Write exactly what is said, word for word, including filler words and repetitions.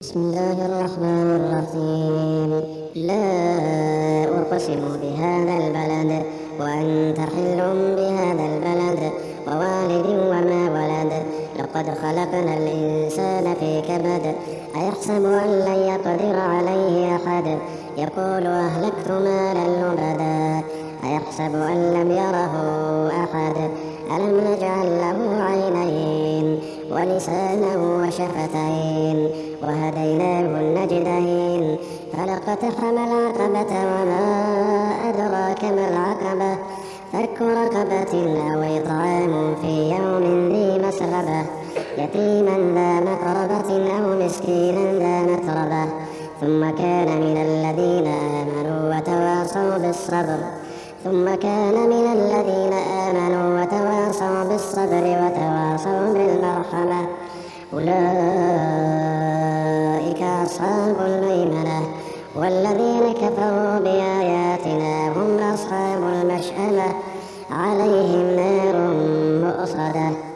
بسم الله الرحمن الرحيم. لا أقسم بهذا البلد وأنت حل بهذا البلد ووالد وما ولد. لقد خلقنا الإنسان في كبد. أيحسب أن لن يقدر عليه أحد. يقول أهلكت مالا لبدا. أيحسب أن لم يره أحد. ألم نجعل له عينين ولسانا وشفتين وهديناه النجدين. فلقتحم العقبة وما أدراك ما العقبة. فك رقبة أو إطعام في يوم ذي مسغبة. يتيما ذا مقربة أو مسكينا ذا متربة. ثم كان من الذين آمنوا وتواصوا بالصبر ثم كان من الذين آمنوا وتواصوا بالصبر وتواصوا بالمرحمة. أولئك أصحاب الميمنة. والذين كفروا بآياتنا هم أصحاب المشأمة. عليهم نار مؤصدة.